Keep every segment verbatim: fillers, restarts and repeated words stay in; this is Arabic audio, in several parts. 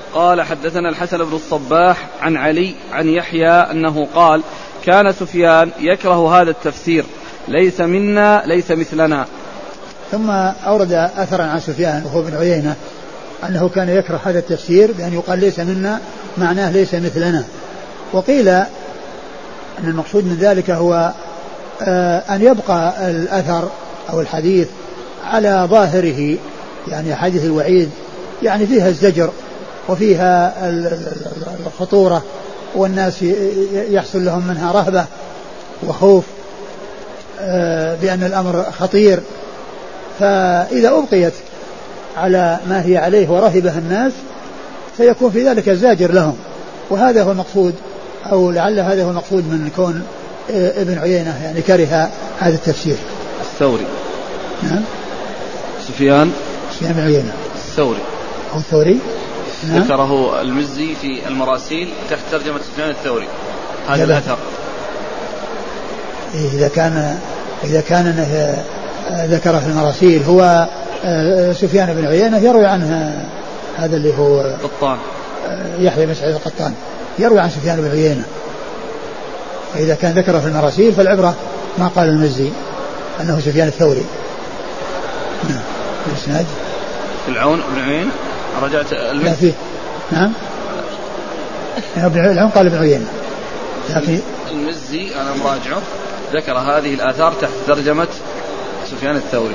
قال حدثنا الحسن بن الصباح عن علي عن يحيى أنه قال كان سفيان يكره هذا التفسير ليس منا ليس مثلنا. ثم أورد أثرا عن سفيان وهو بن عيينة أنه كان يكره هذا التفسير بأن يقال ليس منا معناه ليس مثلنا. وقيل أن المقصود من ذلك هو أن يبقى الأثر أو الحديث على ظاهره، يعني حديث الوعيد يعني فيها الزجر وفيها الخطورة والناس يحصل لهم منها رهبة وخوف بأن الأمر خطير، فإذا أبقيت على ما هي عليه ورهبها الناس سيكون في ذلك الزاجر لهم. وهذا هو المقصود، أو لعل هذا هو المقصود من كون ابن عيينة يعني كره هذا التفسير. الثوري نعم سفيان سفيان بن عيينة الثوري أو الثوري نعم. ذكره المزي في المراسيل تحت ترجمة سفيان الثوري هذا الأثر. إذا كان إذا كان ذكره في المراسيل هو سفيان بن عيينة يروي عنه هذا اللي هو قطان يحيى بن سعيد القطان يروي عن سفيان بن عيينة. فإذا كان ذكره في المراسيل فالعبرة ما قال المزي أنه سفيان الثوري. نعم الإسناد في العون بن عيينة رجعت لا فيه نعم ابن العون قال ابن عيينة لكن المزي أنا مراجعه ذكر هذه الآثار تحت ترجمة سفيان الثوري.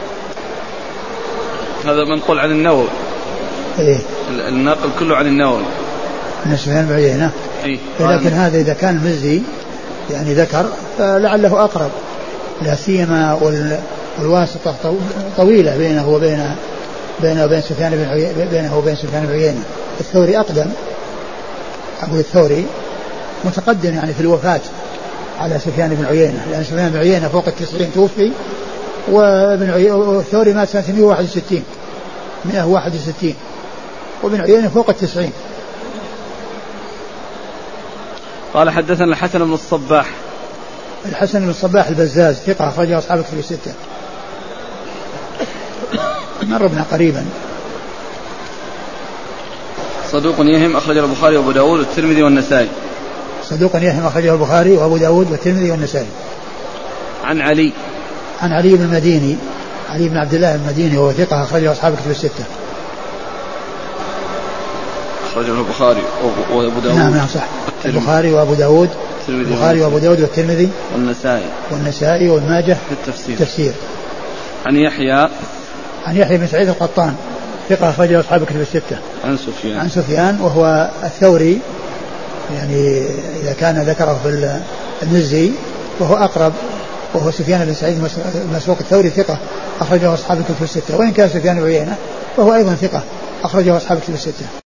هذا منقول عن النووي إيه؟ الناقل كله عن النووي من سفيان بن عيينة إيه؟ لكن هذا إذا كان المزي يعني ذكر فلعله أقرب، لا سيما والواسطة طويلة بينه وبين بينه وبين سفيان بن عيينة بينه وبين سفيان بن عيينة. الثوري أقدم، أقول الثوري متقدم يعني في الوفاة على سفيان بن عيينة، لأن سفيان بن عيينة فوق التسعين توفي، وابن عيينة الثوري مات سنة مئة وواحد وستين مئة وواحد وستين وابن عيينة فوق التسعين. قال حدثنا الحسن بن الصباح الحسن بن الصباح البزاز ثقة أخرجه أصحاب الكتب الستة، مر بنا قريبا. صدوق يهم أخرجه البخاري وأبو داود والترمذي والنسائي. صدوق يهم أخرجه البخاري وأبو داود والترمذي والنسائي. عن علي عن علي بن المديني علي بن عبد الله المديني وهو ثقة أخرجه أصحاب الكتب الستة. أخرجه البخاري وأبو داود. نعم نعم صح، البخاري وأبو داود البخاري وأبو داود والترمذي والنسائي والنسائي والماجه في التفسير. التفسير. عن يحيى عن يحيى بن سعيد القطان ثقة أخرجه أصحاب الكتب الستة. عن سفيان عن سفيان وهو الثوري، يعني إذا كان ذكره في المزي وهو أقرب، وهو سفيان بن سعيد مسروق الثوري ثقة أخرجه أصحاب الكتب الستة، وإن كان سفيان بن عيينة فهو أيضا ثقة أخرجه أصحاب الكتب الستة.